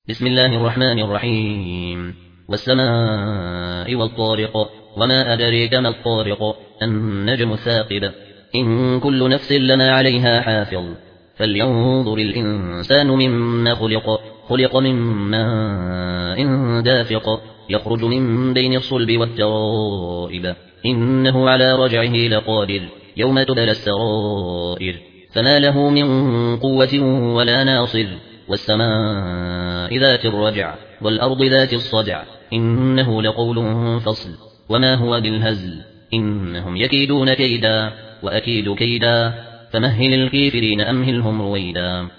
بسم الله الرحمن الرحيم والسماء والطارق وما أدريك ما الطارق النجم الثاقب إن كل نفس لنا عليها حافظ فلينظر الإنسان مما خلق من ماء دافق يخرج من بين الصلب والترائب إنه على رجعه لقادر يوم تبلى السرائر فما له من قوة ولا ناصر والسماء ذات الرجع والأرض ذات الصدع إنه لقول فصل وما هو بالهزل إنهم يكيدون كيدا وأكيد كيدا فمهل الكافرين أمهلهم رويدا.